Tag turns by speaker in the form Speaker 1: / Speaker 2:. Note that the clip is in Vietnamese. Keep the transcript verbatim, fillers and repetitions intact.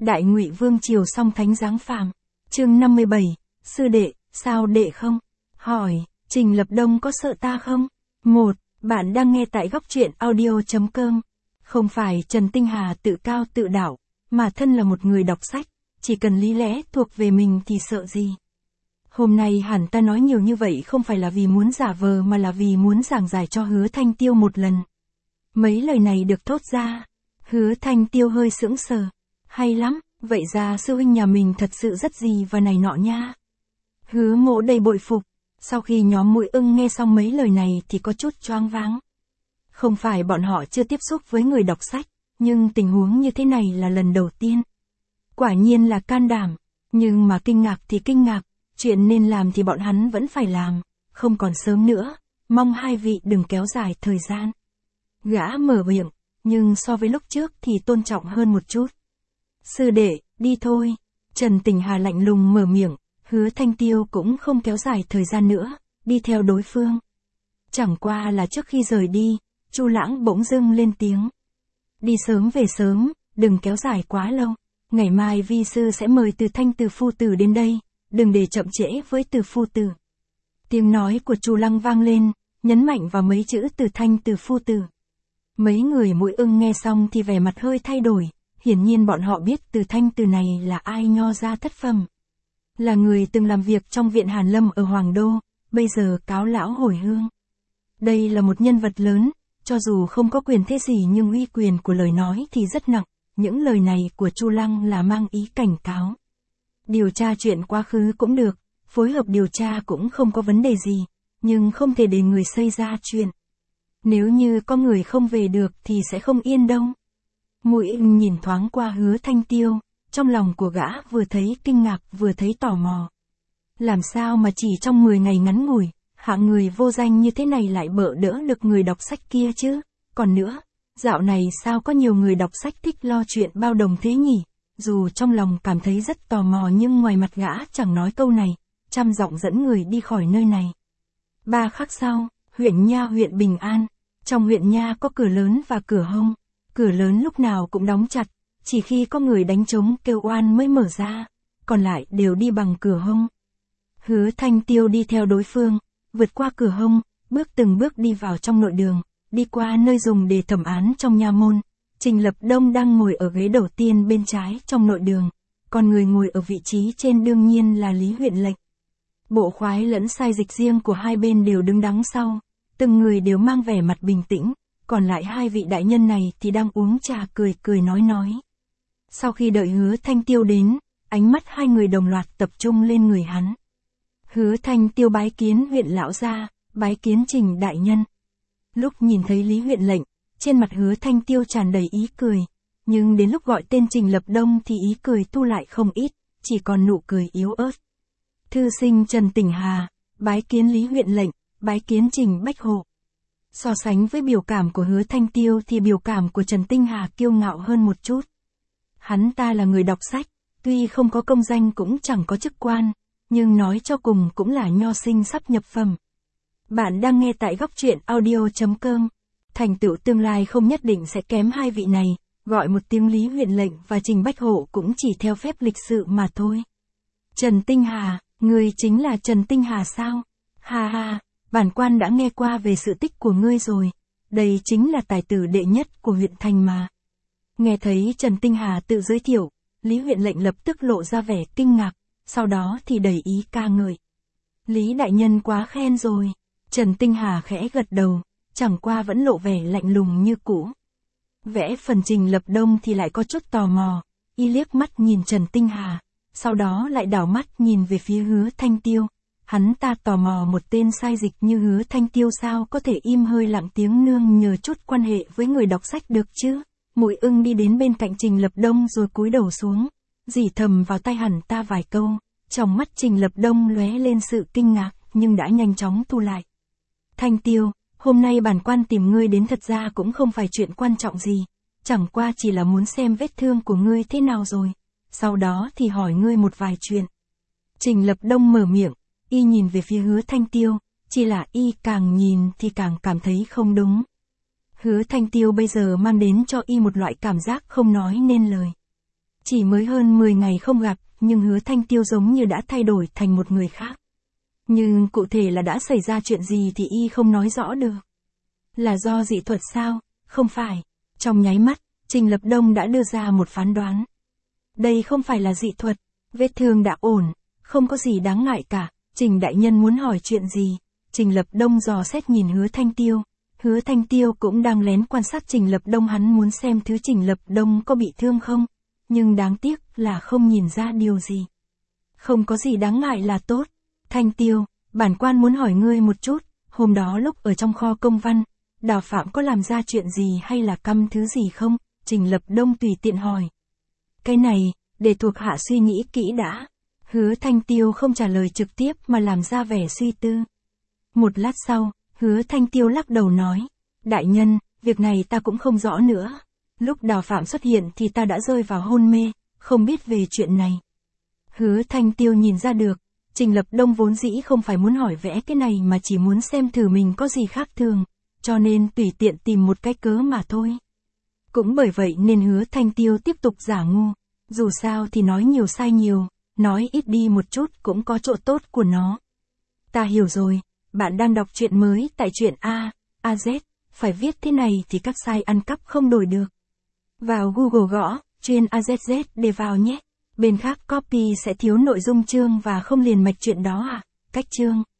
Speaker 1: Đại Ngụy Vương triều song thánh giáng phàm. Chương năm mươi bảy, sư đệ, sao đệ không? Hỏi, Trình Lập Đông có sợ ta không? một. Bạn đang nghe tại góc truyện audio.com. Không phải Trần Tinh Hà tự cao tự đạo, mà thân là một người đọc sách, chỉ cần lý lẽ thuộc về mình thì sợ gì. Hôm nay hẳn ta nói nhiều như vậy không phải là vì muốn giả vờ mà là vì muốn giảng giải cho Hứa Thanh Tiêu một lần. Mấy lời này được thốt ra, Hứa Thanh Tiêu hơi sững sờ. Hay lắm, vậy ra sư huynh nhà mình thật sự rất gì và này nọ nha. Hứa Mộ đầy bội phục, sau khi nhóm Mũi Ưng nghe xong mấy lời này thì có chút choáng váng. Không phải bọn họ chưa tiếp xúc với người đọc sách, nhưng tình huống như thế này là lần đầu tiên. Quả nhiên là can đảm, nhưng mà kinh ngạc thì kinh ngạc, chuyện nên làm thì bọn hắn vẫn phải làm, không còn sớm nữa, mong hai vị đừng kéo dài thời gian. Gã mở miệng, nhưng so với lúc trước thì tôn trọng hơn một chút. Sư đệ, đi thôi. Trần Tinh Hà lạnh lùng mở miệng, Hứa Thanh Tiêu cũng không kéo dài thời gian nữa, đi theo đối phương. Chẳng qua là trước khi rời đi, Chu Lãng bỗng dưng lên tiếng. Đi sớm về sớm, đừng kéo dài quá lâu. Ngày mai vi sư sẽ mời Từ Thanh Từ Phu Tử đến đây, đừng để chậm trễ với Từ Phu Tử. Tiếng nói của Chu Lăng vang lên, nhấn mạnh vào mấy chữ Từ Thanh Từ Phu Tử. Mấy người Mũi Ưng nghe xong thì vẻ mặt hơi thay đổi, hiển nhiên bọn họ biết Từ Thanh Từ này là ai, nho gia thất phẩm. Là người từng làm việc trong viện Hàn Lâm ở Hoàng Đô, bây giờ cáo lão hồi hương. Đây là một nhân vật lớn, cho dù không có quyền thế gì nhưng uy quyền của lời nói thì rất nặng, những lời này của Chu Lăng là mang ý cảnh cáo. Điều tra chuyện quá khứ cũng được, phối hợp điều tra cũng không có vấn đề gì, nhưng không thể để người xây ra chuyện. Nếu như có người không về được thì sẽ không yên đâu. Mũi Ưng nhìn thoáng qua Hứa Thanh Tiêu, trong lòng của gã vừa thấy kinh ngạc vừa thấy tò mò. Làm sao mà chỉ trong mười ngày ngắn ngủi, hạng người vô danh như thế này lại bỡ đỡ được người đọc sách kia chứ? Còn nữa, dạo này sao có nhiều người đọc sách thích lo chuyện bao đồng thế nhỉ? Dù trong lòng cảm thấy rất tò mò nhưng ngoài mặt gã chẳng nói câu này, trăm giọng dẫn người đi khỏi nơi này. Ba khắc sau, huyện Nha huyện Bình An. Trong huyện Nha có cửa lớn và cửa hông. Cửa lớn lúc nào cũng đóng chặt, chỉ khi có người đánh trống kêu oan mới mở ra, còn lại đều đi bằng cửa hông. Hứa Thanh Tiêu đi theo đối phương, vượt qua cửa hông, bước từng bước đi vào trong nội đường, đi qua nơi dùng để thẩm án trong nha môn. Trình Lập Đông đang ngồi ở ghế đầu tiên bên trái trong nội đường, còn người ngồi ở vị trí trên đương nhiên là Lý huyện lệnh. Bộ khoái lẫn sai dịch riêng của hai bên đều đứng đằng sau, từng người đều mang vẻ mặt bình tĩnh, còn lại hai vị đại nhân này thì đang uống trà cười cười nói nói. Sau khi đợi Hứa Thanh Tiêu đến, ánh mắt hai người đồng loạt tập trung lên người hắn. Hứa Thanh Tiêu bái kiến huyện lão gia, bái kiến Trình đại nhân. Lúc nhìn thấy Lý huyện lệnh, trên mặt Hứa Thanh Tiêu tràn đầy ý cười, nhưng đến lúc gọi tên Trình Lập Đông thì ý cười thu lại không ít, chỉ còn nụ cười yếu ớt. Thư sinh Trần Tinh Hà, bái kiến Lý huyện lệnh, bái kiến Trình Bách Hộ. So sánh với biểu cảm của Hứa Thanh Tiêu thì biểu cảm của Trần Tinh Hà kiêu ngạo hơn một chút. Hắn ta là người đọc sách, tuy không có công danh cũng chẳng có chức quan, nhưng nói cho cùng cũng là nho sinh sắp nhập phẩm. Bạn đang nghe tại góc truyện audio.com. Thành tựu tương lai không nhất định sẽ kém hai vị này, gọi một tiếng Lý huyện lệnh và Trình Bách Hộ cũng chỉ theo phép lịch sự mà thôi. Trần Tinh Hà, ngươi chính là Trần Tinh Hà sao? Ha ha, bản quan đã nghe qua về sự tích của ngươi rồi, đây chính là tài tử đệ nhất của huyện thành mà. Nghe thấy Trần Tinh Hà tự giới thiệu, Lý huyện lệnh lập tức lộ ra vẻ kinh ngạc, sau đó thì đầy ý ca ngợi. Lý đại nhân quá khen rồi. Trần Tinh Hà khẽ gật đầu, chẳng qua vẫn lộ vẻ lạnh lùng như cũ. Vẽ phần Trình Lập Đông thì lại có chút tò mò, y liếc mắt nhìn Trần Tinh Hà, sau đó lại đảo mắt nhìn về phía Hứa Thanh Tiêu. Hắn ta tò mò một tên sai dịch như Hứa Thanh Tiêu sao có thể im hơi lặng tiếng nương nhờ chút quan hệ với người đọc sách được chứ. Mũi Ưng đi đến bên cạnh Trình Lập Đông rồi cúi đầu xuống, rỉ thầm vào tai hẳn ta vài câu, trong mắt Trình Lập Đông lóe lên sự kinh ngạc nhưng đã nhanh chóng thu lại. Thanh Tiêu, hôm nay bản quan tìm ngươi đến thật ra cũng không phải chuyện quan trọng gì, chẳng qua chỉ là muốn xem vết thương của ngươi thế nào rồi, sau đó thì hỏi ngươi một vài chuyện. Trình Lập Đông mở miệng, y nhìn về phía Hứa Thanh Tiêu, chỉ là y càng nhìn thì càng cảm thấy không đúng. Hứa Thanh Tiêu bây giờ mang đến cho y một loại cảm giác không nói nên lời. Chỉ mới hơn mười ngày không gặp, nhưng Hứa Thanh Tiêu giống như đã thay đổi thành một người khác. Nhưng cụ thể là đã xảy ra chuyện gì thì y không nói rõ được. Là do dị thuật sao? Không phải. Trong nháy mắt, Trình Lập Đông đã đưa ra một phán đoán. Đây không phải là dị thuật, vết thương đã ổn, không có gì đáng ngại cả. Trình đại nhân muốn hỏi chuyện gì? Trình Lập Đông dò xét nhìn Hứa Thanh Tiêu. Hứa Thanh Tiêu cũng đang lén quan sát Trình Lập Đông, hắn muốn xem thứ Trình Lập Đông có bị thương không. Nhưng đáng tiếc là không nhìn ra điều gì. Không có gì đáng ngại là tốt. Thanh Tiêu, bản quan muốn hỏi ngươi một chút, hôm đó lúc ở trong kho công văn, Đào Phạm có làm ra chuyện gì hay là căm thứ gì không? Trình Lập Đông tùy tiện hỏi. Cái này, để thuộc hạ suy nghĩ kỹ đã. Hứa Thanh Tiêu không trả lời trực tiếp mà làm ra vẻ suy tư. Một lát sau, Hứa Thanh Tiêu lắc đầu nói. Đại nhân, việc này ta cũng không rõ nữa. Lúc Đào Phạm xuất hiện thì ta đã rơi vào hôn mê, không biết về chuyện này. Hứa Thanh Tiêu nhìn ra được, Trình Lập Đông vốn dĩ không phải muốn hỏi vẽ cái này mà chỉ muốn xem thử mình có gì khác thường, cho nên tùy tiện tìm một cái cớ mà thôi. Cũng bởi vậy nên Hứa Thanh Tiêu tiếp tục giả ngu, dù sao thì nói nhiều sai nhiều, nói ít đi một chút cũng có chỗ tốt của nó. Ta hiểu rồi, bạn đang đọc truyện mới tại truyện A, a zét, phải viết thế này thì các sai ăn cắp không đổi được. Vào Google gõ, chuyên a zét zét để vào nhé. Bên khác copy sẽ thiếu nội dung chương và không liền mạch chuyện đó à? Cách chương